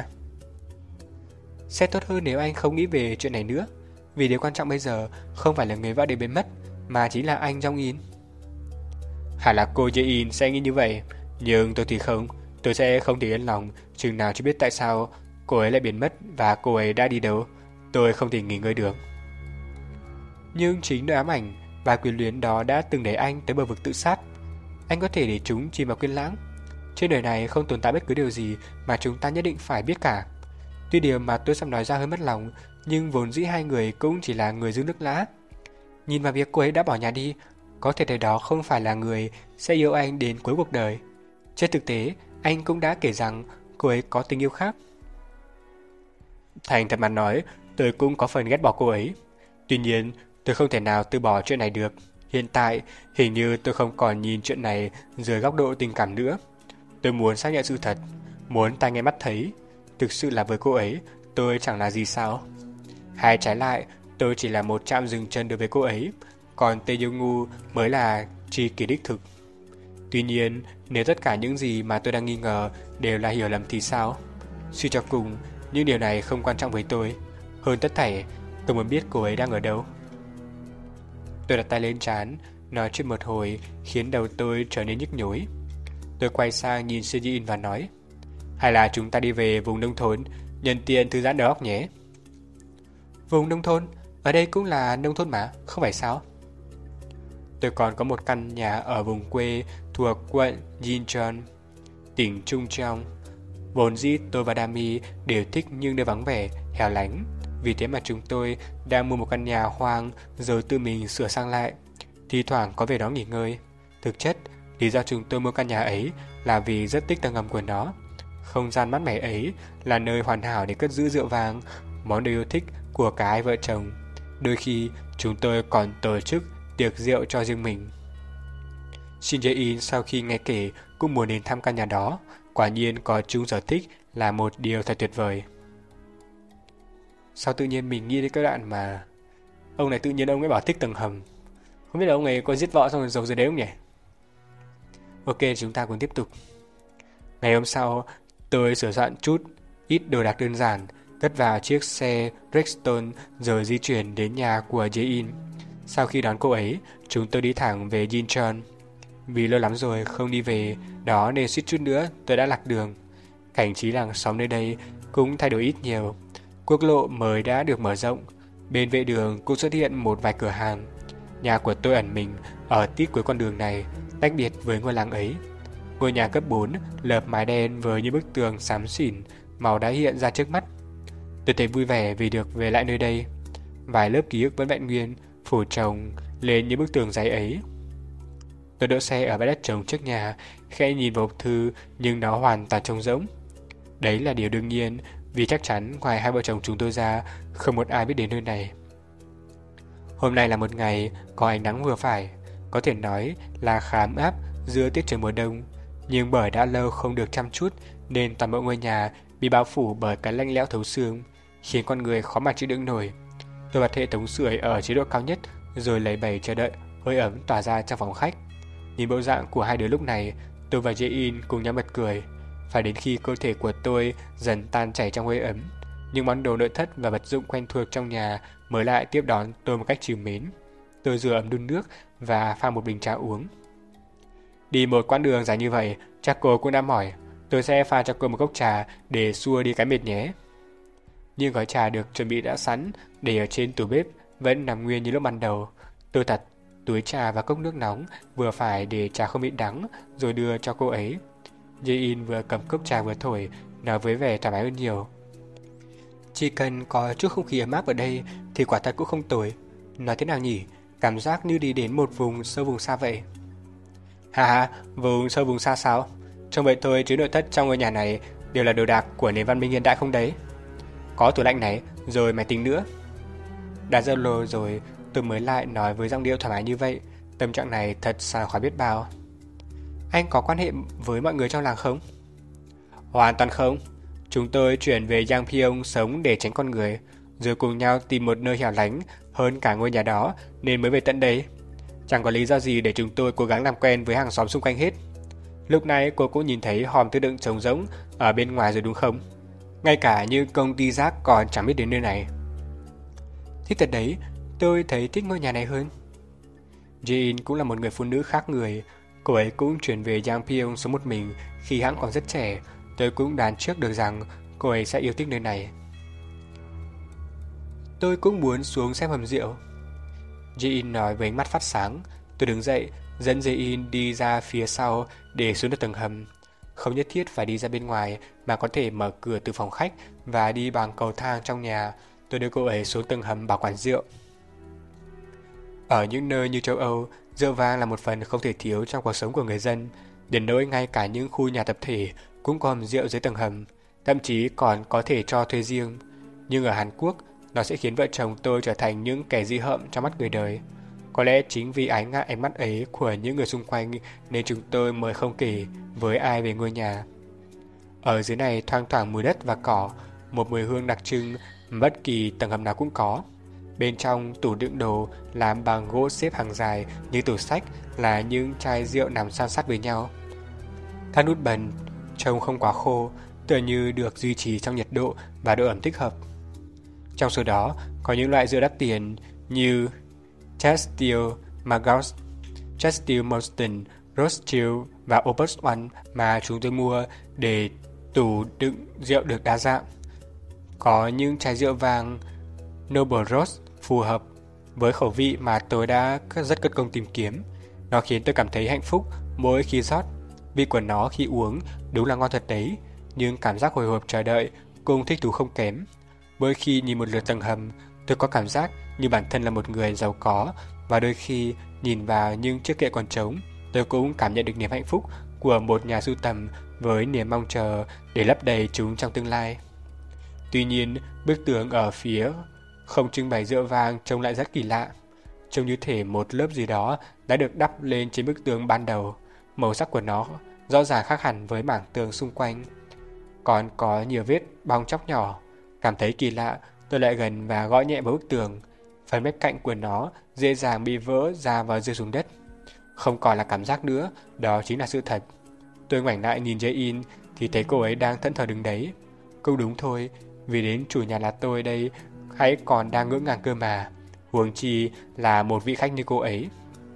Sẽ tốt hơn nếu anh không nghĩ về chuyện này nữa, vì điều quan trọng bây giờ không phải là người vợ để biến mất, mà chính là anh Jong-in. Hẳn là cô Jae-in sẽ nghĩ như vậy, nhưng tôi thì không. Tôi sẽ không thể yên lòng chừng nào chưa biết tại sao cô ấy lại biến mất và cô ấy đã đi đâu. Tôi không thể nghỉ ngơi được. Nhưng chính nỗi ám ảnh và quyền luyến đó đã từng đẩy anh tới bờ vực tự sát. Anh có thể để chúng chìm vào quên lãng. Trên đời này không tồn tại bất cứ điều gì mà chúng ta nhất định phải biết cả. Tuy điều mà tôi sắp nói ra hơi mất lòng, nhưng vốn dĩ hai người cũng chỉ là người giữ nước lã. Nhìn vào việc cô ấy đã bỏ nhà đi, có thể đời đó không phải là người sẽ yêu anh đến cuối cuộc đời. Trên thực tế, anh cũng đã kể rằng cô ấy có tình yêu khác. Thành thật mà nói, tôi cũng có phần ghét bỏ cô ấy. Tuy nhiên, tôi không thể nào từ bỏ chuyện này được. Hiện tại, hình như tôi không còn nhìn chuyện này dưới góc độ tình cảm nữa. Tôi muốn xác nhận sự thật, muốn tai nghe mắt thấy. Thực sự là với cô ấy, tôi chẳng là gì sao? Hay trái lại, tôi chỉ là một trạm dừng chân đối với cô ấy, còn Tae Yong-woo mới là tri kỷ đích thực. Tuy nhiên, nếu tất cả những gì mà tôi đang nghi ngờ đều là hiểu lầm thì sao? Suy cho cùng, những điều này không quan trọng với tôi. Hơn tất thảy, tôi muốn biết cô ấy đang ở đâu. Tôi đặt tay lên trán, nói chuyện một hồi khiến đầu tôi trở nên nhức nhối. Tôi quay sang nhìn Sejin và nói, hay là chúng ta đi về vùng nông thôn, nhân tiện thư giãn đầu óc nhé. Vùng nông thôn? Ở đây cũng là nông thôn mà, không phải sao? Tôi còn có một căn nhà ở vùng quê thuộc quận Jincheon, tỉnh Chungcheong. Vốn dĩ tôi và Dami đều thích những nơi vắng vẻ, hẻo lánh. Vì thế mà chúng tôi đang mua một căn nhà hoang rồi tự mình sửa sang lại, thi thoảng có về đó nghỉ ngơi. Thực chất, lý do chúng tôi mua căn nhà ấy là vì rất thích tầng hầm của nó. Không gian mát mẻ ấy là nơi hoàn hảo để cất giữ rượu vang, món đồ yêu thích của cả hai vợ chồng. Đôi khi chúng tôi còn tổ chức tiệc rượu cho riêng mình. Shin Jae-in sau khi nghe kể cũng muốn đến thăm căn nhà đó. Quả nhiên có chung sở thích là một điều thật tuyệt vời. Sao tự nhiên mình nghĩ đến cái đoạn mà ông này tự nhiên ông ấy bảo thích tầng hầm. Không biết là ông ấy có giết vợ xong rồi giấu dưới đấy không nhỉ? Ok, chúng ta cùng tiếp tục. Ngày hôm sau, tôi sửa soạn chút ít đồ đạc đơn giản, cất vào chiếc xe Rexton rồi di chuyển đến nhà của Jae-in. Sau khi đón cô ấy, chúng tôi đi thẳng về Jincheon. Vì lâu lắm rồi không đi về đó nên suýt chút nữa tôi đã lạc đường. Cảnh trí làng xóm nơi đây cũng thay đổi ít nhiều. Quốc lộ mới đã được mở rộng, bên vệ đường cũng xuất hiện một vài cửa hàng. Nhà của tôi ẩn mình ở tít cuối con đường này, tách biệt với ngôi làng ấy. Ngôi nhà cấp bốn lợp mái đen với những bức tường xám xỉn, màu đã hiện ra trước mắt. Tôi thấy vui vẻ vì được về lại nơi đây. Vài lớp ký ức vẫn vẹn nguyên, phủ chồng lên những bức tường giấy ấy. Tôi đỗ xe ở bãi đất trống trước nhà, khẽ nhìn vào hộp thư nhưng nó hoàn toàn trống rỗng. Đấy là điều đương nhiên, vì chắc chắn ngoài hai vợ chồng chúng tôi ra, không một ai biết đến nơi này. Hôm nay là một ngày có ánh nắng vừa phải, có thể nói là khá ấm áp giữa tiết trời mùa đông. Nhưng bởi đã lâu không được chăm chút nên toàn bộ ngôi nhà bị bao phủ bởi cái lạnh lẽo thấu xương, khiến con người khó mà chịu đựng nổi. Tôi bật hệ thống sưởi ở chế độ cao nhất rồi lấy bày chờ đợi hơi ấm tỏa ra trong phòng khách. Nhìn bộ dạng của hai đứa lúc này, tôi và Jae-in cùng nhau bật cười. Phải đến khi cơ thể của tôi dần tan chảy trong hơi ấm, những món đồ nội thất và vật dụng quen thuộc trong nhà mới lại tiếp đón tôi một cách trìu mến. Tôi rửa ấm đun nước và pha một bình trà uống. Đi một quãng đường dài như vậy, chắc cô cũng đã mỏi. Tôi sẽ pha cho cô một cốc trà để xua đi cái mệt nhé. Nhưng gói trà được chuẩn bị đã sẵn để ở trên tủ bếp vẫn nằm nguyên như lúc ban đầu. Tôi đặt túi trà và cốc nước nóng vừa phải để trà không bị đắng rồi đưa cho cô ấy. Jae-in vừa cầm cốc trà vừa thổi, nói với vẻ thoải mái hơn nhiều. Chỉ cần có chút không khí ấm áp ở đây thì quả thật cũng không tồi. Nói thế nào nhỉ? Cảm giác như đi đến một vùng sâu vùng xa vậy. Hà hà, vùng sâu vùng xa sao? Trông vậy thôi chứ nội thất trong ngôi nhà này đều là đồ đạc của nền văn minh hiện đại không đấy? Có tủ lạnh này, rồi máy tính nữa. Đã giờ lồ rồi tôi mới lại nói với giọng điệu thoải mái như vậy. Tâm trạng này thật sảng khoái biết bao. Anh có quan hệ với mọi người trong làng không? Hoàn toàn không. Chúng tôi chuyển về Yangpyeong sống để tránh con người, rồi cùng nhau tìm một nơi hẻo lánh hơn cả ngôi nhà đó nên mới về tận đây. Chẳng có lý do gì để chúng tôi cố gắng làm quen với hàng xóm xung quanh hết. Lúc này cô cũng nhìn thấy hòm thư đựng trống rỗng ở bên ngoài rồi đúng không? Ngay cả như công ty rác còn chẳng biết đến nơi này. Thích thật đấy, tôi thấy thích ngôi nhà này hơn. Jin cũng là một người phụ nữ khác người. Cô ấy cũng chuyển về Yangpyeong sống một mình khi hãng còn rất trẻ. Tôi cũng đoán trước được rằng cô ấy sẽ yêu thích nơi này. Tôi cũng muốn xuống xem hầm rượu, Jae-in nói với ánh mắt phát sáng. Tôi đứng dậy, dẫn Jae-in đi ra phía sau để xuống được tầng hầm. Không nhất thiết phải đi ra bên ngoài mà có thể mở cửa từ phòng khách và đi bằng cầu thang trong nhà. Tôi đưa cô ấy xuống tầng hầm bảo quản rượu. Ở những nơi như châu Âu, rượu vang là một phần không thể thiếu trong cuộc sống của người dân. Đến nỗi ngay cả những khu nhà tập thể cũng có hầm rượu dưới tầng hầm, thậm chí còn có thể cho thuê riêng. Nhưng ở Hàn Quốc, nó sẽ khiến vợ chồng tôi trở thành những kẻ dị hợm trong mắt người đời. Có lẽ chính vì ái ngại ánh mắt ấy của những người xung quanh nên chúng tôi mới không kể với ai về ngôi nhà. Ở dưới này thoang thoảng mùi đất và cỏ, một mùi hương đặc trưng bất kỳ tầng hầm nào cũng có. Bên trong tủ đựng đồ làm bằng gỗ xếp hàng dài như tủ sách là những chai rượu nằm san sát với nhau. Các nút bần trông không quá khô, tựa như được duy trì trong nhiệt độ và độ ẩm thích hợp. Trong số đó có những loại rượu đắt tiền như Chastil Magos, Chastil Molson, Rothschild và Opus One mà chúng tôi mua để tủ đựng rượu được đa dạng. Có những chai rượu vang Noble Rose phù hợp với khẩu vị mà tôi đã rất cất công tìm kiếm. Nó khiến tôi cảm thấy hạnh phúc mỗi khi rót. Vị của nó khi uống đúng là ngon thật đấy, nhưng cảm giác hồi hộp chờ đợi cũng thích thú không kém. Mỗi khi nhìn một lượt tầng hầm, tôi có cảm giác như bản thân là một người giàu có, và đôi khi nhìn vào những chiếc kệ còn trống, tôi cũng cảm nhận được niềm hạnh phúc của một nhà sưu tầm với niềm mong chờ để lấp đầy chúng trong tương lai. Tuy nhiên, bức tường ở phía không trưng bày rượu vang trông lại rất kỳ lạ. Trông như thể một lớp gì đó đã được đắp lên trên bức tường ban đầu. Màu sắc của nó rõ ràng khác hẳn với mảng tường xung quanh. Còn có nhiều vết bong chóc nhỏ. Cảm thấy kỳ lạ, tôi lại gần và gõ nhẹ vào bức tường. Phần mép cạnh của nó dễ dàng bị vỡ ra và rơi xuống đất. Không còn là cảm giác nữa, đó chính là sự thật. Tôi ngoảnh lại nhìn Jae-in thì thấy cô ấy đang thẫn thờ đứng đấy. Cũng đúng thôi, vì đến chủ nhà là tôi đây hãy còn đang ngỡ ngàng cơ mà, huống chi là một vị khách như cô ấy.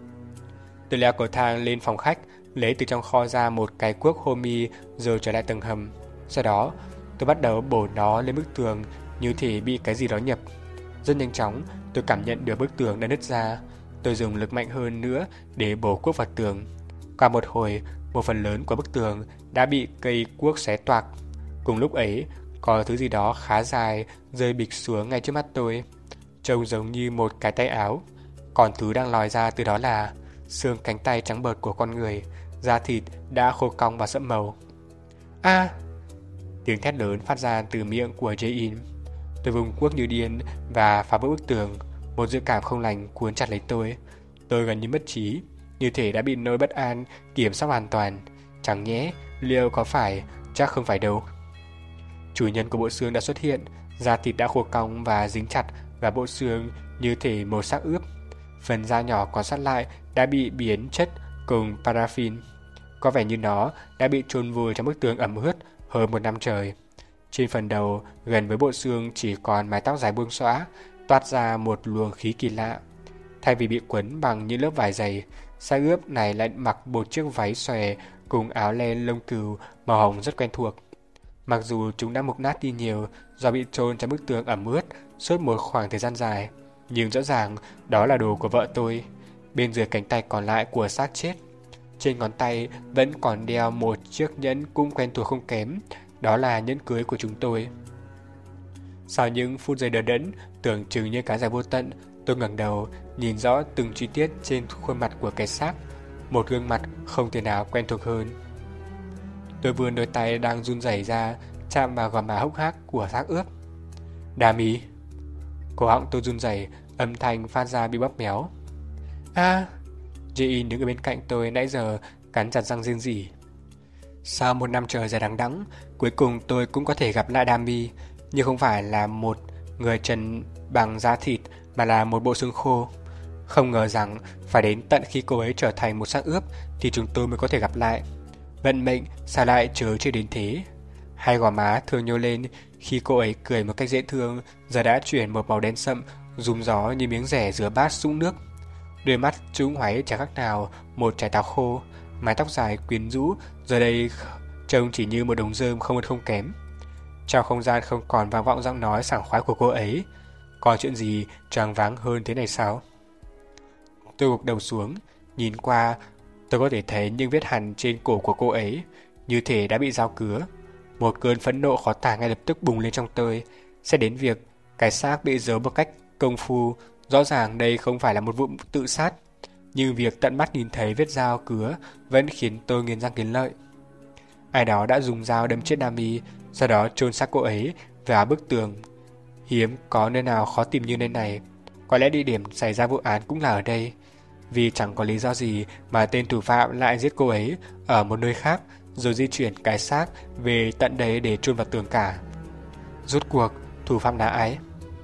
Tôi leo cầu thang lên phòng khách, lấy từ trong kho ra một cái cuốc Homi rồi trở lại tầng hầm. Sau đó, tôi bắt đầu bổ nó lên bức tường như thể bị cái gì đó nhập. Rất nhanh chóng, tôi cảm nhận được bức tường đã nứt ra. Tôi dùng lực mạnh hơn nữa để bổ cuốc vào tường. Qua một hồi, một phần lớn của bức tường đã bị cây cuốc xé toạc. Cùng lúc ấy, có thứ gì đó khá dài rơi bịch xuống ngay trước mắt tôi, trông giống như một cái tay áo. Còn thứ đang lòi ra từ đó là xương cánh tay trắng bợt của con người, da thịt đã khô cong và sẫm màu. A! À! Tiếng thét lớn phát ra từ miệng của Jae-in. Tôi vùng cuốc như điên và phá vỡ bức tường. Một dự cảm không lành cuốn chặt lấy tôi. Tôi gần như mất trí, như thể đã bị nỗi bất an kiểm soát hoàn toàn. Chẳng nhẽ liệu có phải? Chắc không phải đâu. Chủ nhân của bộ xương đã xuất hiện. Da thịt đã khô cong và dính chặt vào bộ xương như thể màu xác ướp. Phần da nhỏ còn sót lại đã bị biến chất cùng paraffin. Có vẻ như nó đã bị chôn vùi trong bức tường ẩm ướt hơn một năm trời. Trên phần đầu, gần với bộ xương chỉ còn mái tóc dài buông xõa, toát ra một luồng khí kỳ lạ. Thay vì bị quấn bằng những lớp vải dày, xác ướp này lại mặc một chiếc váy xòe cùng áo len lông cừu màu hồng rất quen thuộc. Mặc dù chúng đã mục nát đi nhiều do bị chôn trong bức tường ẩm ướt suốt một khoảng thời gian dài, nhưng rõ ràng đó là đồ của vợ tôi. Bên dưới cánh tay còn lại của xác chết, trên ngón tay vẫn còn đeo một chiếc nhẫn cũng quen thuộc không kém, đó là nhẫn cưới của chúng tôi. Sau những phút giây đờ đẫn, tưởng chừng như cái dài vô tận, tôi ngẩng đầu, nhìn rõ từng chi tiết trên khuôn mặt của cái xác, một gương mặt không thể nào quen thuộc hơn. Tôi vươn đôi tay đang run rẩy ra, chạm vào gò má hốc hác của xác ướp. Dami. Cổ họng tôi run rẩy, âm thanh phát ra bị bóp méo. A! À, Jae-in đứng ở bên cạnh tôi nãy giờ cắn chặt răng rên rỉ. Sau một năm trời dài đằng đẵng, cuối cùng tôi cũng có thể gặp lại Dami, nhưng không phải là một người trần bằng da thịt mà là một bộ xương khô. Không ngờ rằng phải đến tận khi cô ấy trở thành một xác ướp thì chúng tôi mới có thể gặp lại. Vận mệnh sao lại chớ chưa đến thế. Hai gò má thường nhô lên khi cô ấy cười một cách dễ thương, giờ đã chuyển một màu đen sậm, rúm gió như miếng rẻ rửa bát sũng nước. Đôi mắt trũng hoáy chẳng khác nào một trái táo khô, mái tóc dài quyến rũ giờ đây trông chỉ như một đống rơm không hơn không kém. Trong không gian không còn vang vọng giọng nói sảng khoái của cô ấy. Còn chuyện gì choáng váng hơn thế này sao? Tôi gục đầu xuống, nhìn qua, tôi có thể thấy những vết hằn trên cổ của cô ấy, như thể đã bị dao cứa. Một cơn phẫn nộ khó tả ngay lập tức bùng lên trong tôi, xét đến việc cái xác bị giấu một cách công phu. Rõ ràng đây không phải là một vụ tự sát, nhưng việc tận mắt nhìn thấy vết dao cứa vẫn khiến tôi nghiến răng nghiến lợi. Ai đó đã dùng dao đâm chết Dami, sau đó chôn xác cô ấy vào bức tường. Hiếm có nơi nào khó tìm như nơi này. Có lẽ địa điểm xảy ra vụ án cũng là ở đây, vì chẳng có lý do gì mà tên thủ phạm lại giết cô ấy ở một nơi khác rồi di chuyển cái xác về tận đấy để chôn vào tường cả. Rốt cuộc thủ phạm là ai?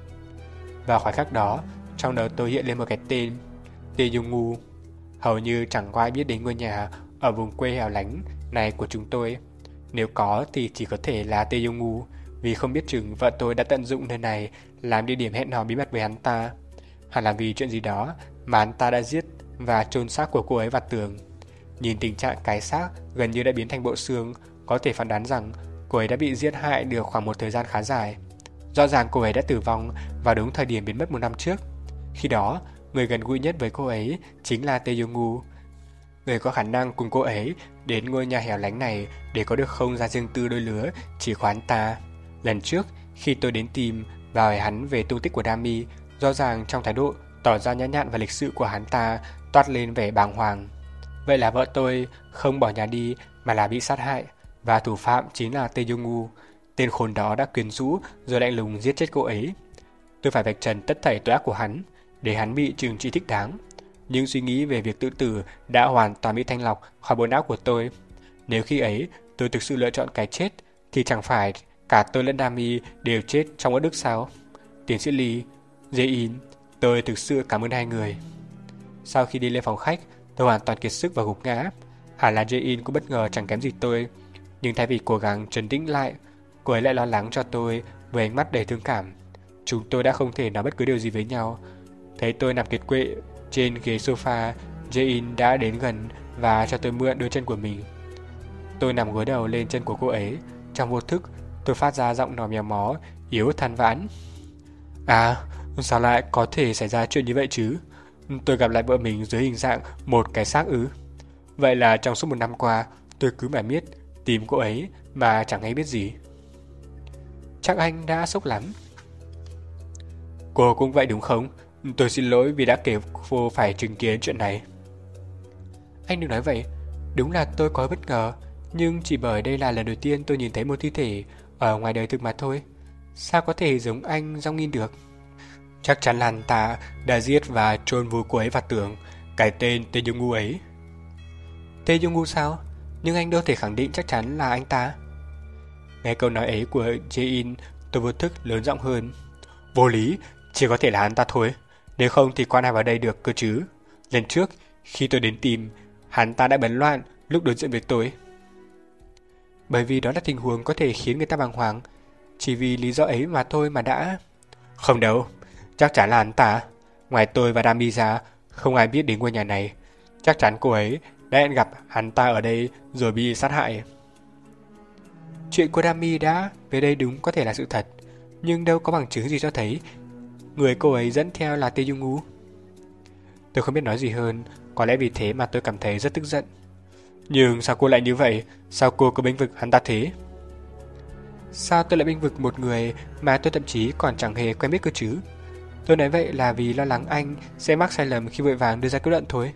Vào khoảnh khắc đó, trong đầu tôi hiện lên một cái tên, Tae Yong-woo. Hầu như chẳng có ai biết đến ngôi nhà ở vùng quê hẻo lánh này của chúng tôi. Nếu có thì chỉ có thể là Tae Yong-woo, vì không biết chừng vợ tôi đã tận dụng nơi này làm địa điểm hẹn hò bí mật với hắn ta. Hẳn là vì chuyện gì đó mà hắn ta đã giết và chôn xác của cô ấy vào tường. Nhìn tình trạng cái xác gần như đã biến thành bộ xương, có thể phán đoán rằng cô ấy đã bị giết hại được khoảng một thời gian khá dài. Rõ ràng cô ấy đã tử vong vào đúng thời điểm biến mất một năm trước. Khi đó, người gần gũi nhất với cô ấy chính là Tae Yong-woo, người có khả năng cùng cô ấy đến ngôi nhà hẻo lánh này để có được không gian riêng tư đôi lứa chỉ có hắn ta. Lần trước, khi tôi đến tìm và hỏi hắn về tung tích của Dami. Rõ ràng trong thái độ tỏ ra nhã nhặn và lịch sự của hắn ta toát lên vẻ bàng hoàng. Vậy là vợ tôi không bỏ nhà đi mà là bị sát hại, và thủ phạm chính là Tae Jong-woo. Tên khốn đó đã quyến rũ rồi lạnh lùng giết chết cô ấy. Tôi phải vạch trần tất thảy tội ác của hắn để hắn bị trừng trị thích đáng. Nhưng suy nghĩ về việc tự tử đã hoàn toàn bị thanh lọc khỏi bộ não của tôi. Nếu khi ấy tôi thực sự lựa chọn cái chết thì chẳng phải cả tôi lẫn Dami đều chết trong uất ức sao? Tiến sĩ Lee, Jae-in, tôi thực sự cảm ơn hai người. Sau khi đi lên phòng khách, tôi hoàn toàn kiệt sức và gục ngã. Hẳn là Jae-in cũng bất ngờ chẳng kém gì tôi, nhưng thay vì cố gắng trấn tĩnh lại, cô ấy lại lo lắng cho tôi với ánh mắt đầy thương cảm. Chúng tôi đã không thể nói bất cứ điều gì với nhau. Thấy tôi nằm kiệt quệ trên ghế sofa, Jae-in đã đến gần và cho tôi mượn đôi chân của mình. Tôi nằm gối đầu lên chân của cô ấy. Trong vô thức, tôi phát ra giọng nói mèo mó, yếu than vãn. À, sao lại có thể xảy ra chuyện như vậy chứ? Tôi gặp lại vợ mình dưới hình dạng một cái xác ư? Vậy là trong suốt một năm qua, tôi cứ mải miết tìm cô ấy mà chẳng hay biết gì. Chắc anh đã sốc lắm. Cô cũng vậy đúng không? Tôi xin lỗi vì đã kể cô phải chứng kiến chuyện này. Anh đừng nói vậy. Đúng là tôi có bất ngờ, nhưng chỉ bởi đây là lần đầu tiên tôi nhìn thấy một thi thể ở ngoài đời thực mà thôi. Sao có thể giống anh Jong-in được? Chắc chắn là hắn ta đã giết và chôn vùi cô ấy vào tường. Cái tên Tae Jong-woo ấy. Tae Jong-woo sao? Nhưng anh đâu thể khẳng định chắc chắn là anh ta. Nghe câu nói ấy của Jae-in, tôi vô thức lớn giọng hơn. Vô lý, chỉ có thể là hắn ta thôi. Nếu không thì quan ai vào đây được cơ chứ? Lần trước, khi tôi đến tìm, hắn ta đã bấn loạn lúc đối diện với tôi. Bởi vì đó là tình huống có thể khiến người ta bàng hoàng. Chỉ vì lý do ấy mà thôi mà đã... Không đâu, chắc chắn là hắn ta. Ngoài tôi và Dami ra, không ai biết đến ngôi nhà này. Chắc chắn cô ấy đã hẹn gặp hắn ta ở đây rồi bị sát hại. Chuyện của Dami đã về đây đúng có thể là sự thật, nhưng đâu có bằng chứng gì cho thấy người cô ấy dẫn theo là Tae Jong-woo. Tôi không biết nói gì hơn, có lẽ vì thế mà tôi cảm thấy rất tức giận. Nhưng sao cô lại như vậy? Sao cô cứ bênh vực hắn ta thế? Sao tôi lại bênh vực một người mà tôi thậm chí còn chẳng hề quen biết cơ chứ? Tôi nói vậy là vì lo lắng anh sẽ mắc sai lầm khi vội vàng đưa ra kết luận thôi.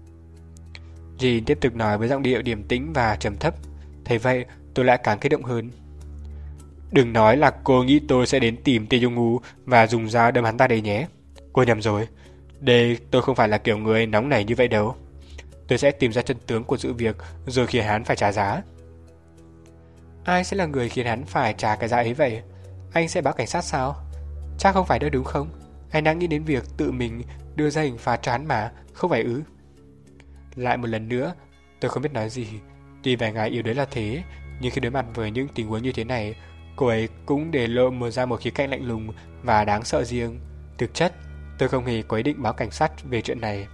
Jin tiếp tục nói với giọng điệu điềm tĩnh và trầm thấp. Thấy vậy, tôi lại càng kích động hơn. Đừng nói là cô nghĩ tôi sẽ đến tìm Tae Jong-woo và dùng dao đâm hắn ta đấy nhé. Cô nhầm rồi. Đây tôi không phải là kiểu người nóng nảy như vậy đâu. Tôi sẽ tìm ra chân tướng của sự việc rồi khiến hắn phải trả giá. Ai sẽ là người khiến hắn phải trả cái giá ấy vậy? Anh sẽ báo cảnh sát sao? Chắc không phải đâu đúng không? Anh đang nghĩ đến việc tự mình đưa ra hình phạt cho hắn mà, không phải ư? Lại một lần nữa, tôi không biết nói gì. Tuy vẻ ngoài yếu đuối là thế, nhưng khi đối mặt với những tình huống như thế này, cô ấy cũng để lộ một ra một khía cạnh lạnh lùng và đáng sợ riêng. Thực chất, tôi không hề có ý định báo cảnh sát về chuyện này.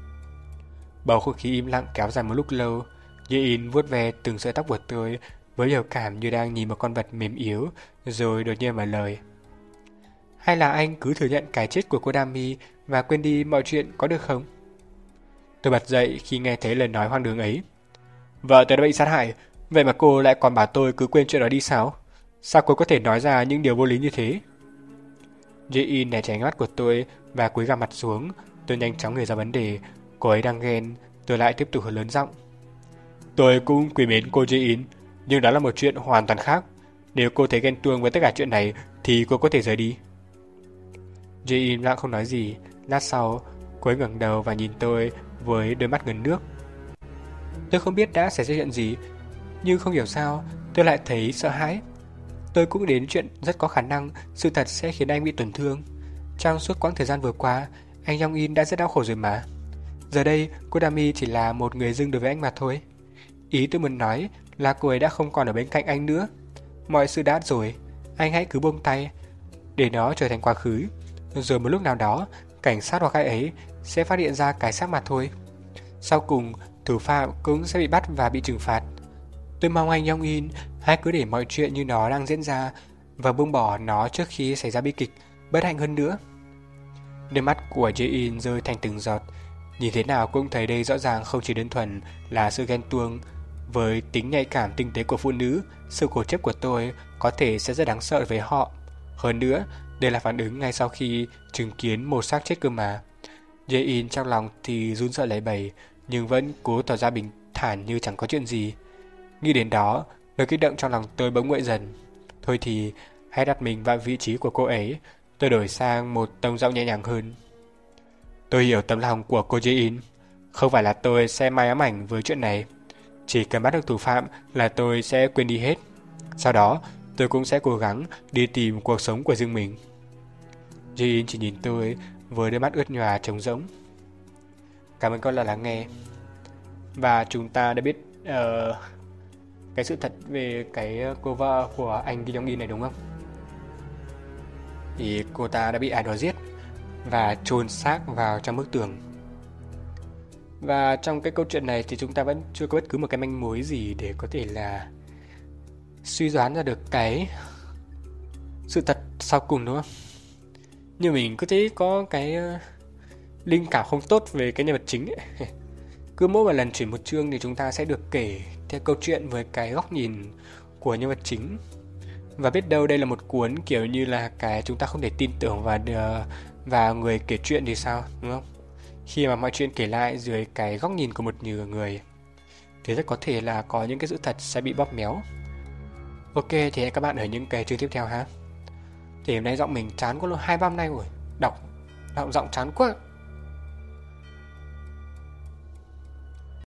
Bầu không khí im lặng kéo dài một lúc lâu. Jae-in vuốt ve từng sợi tóc của tôi với biểu cảm như đang nhìn một con vật mềm yếu, rồi đột nhiên mở lời. Hay là anh cứ thừa nhận cái chết của cô Dami và quên đi mọi chuyện có được không? Tôi bật dậy khi nghe thấy lời nói hoang đường ấy. Vợ tôi đã bị sát hại, vậy mà cô lại còn bảo tôi cứ quên chuyện đó đi sao? Sao cô có thể nói ra những điều vô lý như thế? Jae-in né tránh mắt của tôi và cúi gằm mặt xuống. Tôi nhanh chóng nghĩ ra vấn đề. Cô ấy đang ghen. Tôi lại tiếp tục lớn giọng. Tôi cũng quý mến cô Jae-in, nhưng đó là một chuyện hoàn toàn khác. Nếu cô thấy ghen tuông với tất cả chuyện này thì cô có thể rời đi. Jae-in lặng không nói gì. Lát sau, cô ấy ngẩng đầu và nhìn tôi với đôi mắt ngấn nước. Tôi không biết đã xảy ra chuyện gì, nhưng không hiểu sao tôi lại thấy sợ hãi. Tôi cũng đến chuyện rất có khả năng sự thật sẽ khiến anh bị tổn thương. Trong suốt quãng thời gian vừa qua, anh Jong-in đã rất đau khổ rồi mà. Giờ đây, cô Dami chỉ là một người dưng đối với anh mà thôi. Ý tôi muốn nói là cô ấy đã không còn ở bên cạnh anh nữa. Mọi sự đã rồi, anh hãy cứ buông tay, để nó trở thành quá khứ. Rồi một lúc nào đó, cảnh sát hoặc ai ấy sẽ phát hiện ra cái xác mà thôi. Sau cùng, thủ phạm cũng sẽ bị bắt và bị trừng phạt. Tôi mong anh Jong-in hãy cứ để mọi chuyện như nó đang diễn ra và buông bỏ nó trước khi xảy ra bi kịch bất hạnh hơn nữa. Đôi mắt của Jae-in rơi thành từng giọt. Nhìn thế nào cũng thấy đây rõ ràng không chỉ đơn thuần là sự ghen tuông. Với tính nhạy cảm tinh tế của phụ nữ, sự cố chấp của tôi có thể sẽ rất đáng sợ với họ. Hơn nữa, Đây là phản ứng ngay sau khi chứng kiến một xác chết cơ mà. Jae-in trong lòng thì run sợ lấy bẩy, nhưng vẫn cố tỏ ra bình thản như chẳng có chuyện gì. Nghĩ đến đó, nỗi kích động trong lòng tôi bỗng nguội dần. Thôi thì hãy đặt mình vào vị trí của cô ấy. Tôi đổi sang một tông giọng nhẹ nhàng hơn. Tôi hiểu tấm lòng của cô Jae-in. Không phải là tôi sẽ mãi ám ảnh với chuyện này. Chỉ cần bắt được thủ phạm là tôi sẽ quên đi hết. Sau đó tôi cũng sẽ cố gắng đi tìm cuộc sống của riêng mình. Jae-in chỉ nhìn tôi với đôi mắt ướt nhòa trống rỗng. Cảm ơn con đã lắng nghe. Và chúng ta đã biết uh, cái sự thật về cái cô vợ của anh Kim Jong-in này đúng không? Thì cô ta đã bị ai đó giết và chôn xác vào trong bức tường. Và trong cái câu chuyện này thì chúng ta vẫn chưa có bất cứ một cái manh mối gì để có thể là suy đoán ra được cái sự thật sau cùng, đúng không? Nhưng mình cứ thấy có cái uh, linh cảm không tốt về cái nhân vật chính ấy. Cứ mỗi một lần chuyển một chương thì chúng ta sẽ được kể theo câu chuyện với cái góc nhìn của nhân vật chính. Và biết đâu đây là một cuốn kiểu như là cái chúng ta không thể tin tưởng vào uh, vào người kể chuyện thì sao, đúng không? Khi mà mọi chuyện kể lại dưới cái góc nhìn của một người thì rất có thể là có những cái sự thật sẽ bị bóp méo. Ok, thì hẹn các bạn ở những cái chương tiếp theo ha. Thì hôm nay giọng mình chán quá luôn, hai ba hôm nay rồi. Đọc, đọc giọng chán quá.